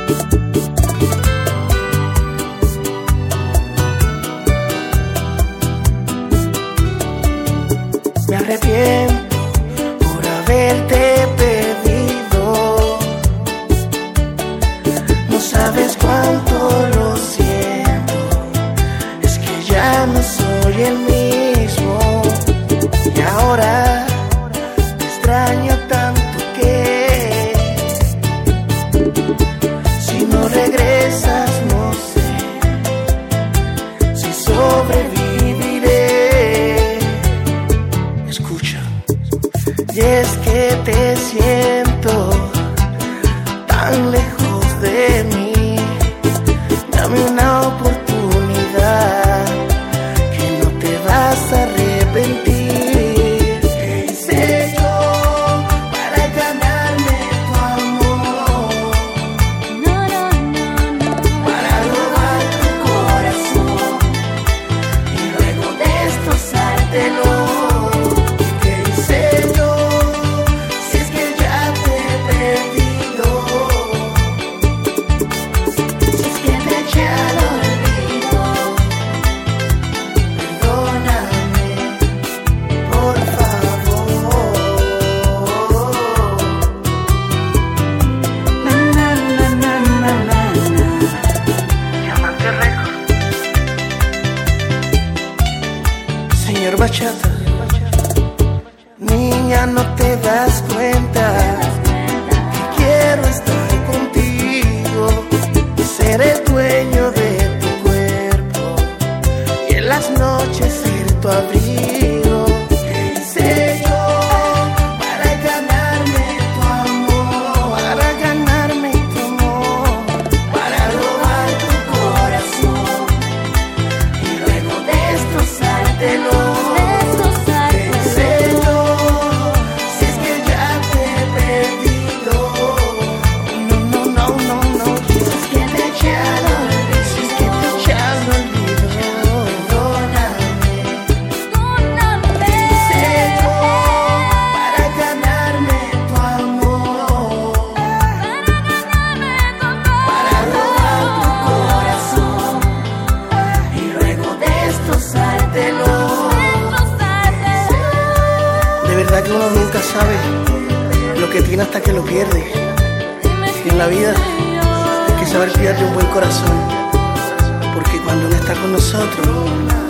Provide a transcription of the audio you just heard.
Me arrepiento por haberte perdido. No sabes cuánto lo siento. Es que ya no soy el mismo. Y ahora te extraño tanto que si no regresas no sé si sobreviviré. Escucha, y es que te siento tan lejos de mí. Dame una oportunidad que no te vas a arrepentir. ¿Qué hice yo para ganarme tu amor? Para robar tu corazón y luego destrozártelo. ¿Qué hice yo si es que ya te he perdido? Si es que te eché al olvido, perdóname, por favor. Diamante Record. Señor Bachata, niña, no te das cuenta que quiero estar contigo, ser el dueño de tu cuerpo y en las noches ser tu abrigo. ¿Qué hice yo para ganarme tu amor? Para ganarme tu amor, para robar tu corazón y luego destrozártelo. ¿Qué hice yo si es que ya te he perdido? No, no, no, no, no. Si es que te eché al olvido, si es que te eché al olvido, perdóname. ¿Qué hice yo para ganarme tu amor? Para robar tu corazón y luego destrozártelo. De verdad que uno nunca sabe lo que tiene hasta que lo pierde. Y en la vida hay que saber cuidar de un buen corazón, porque cuando uno está con nosotros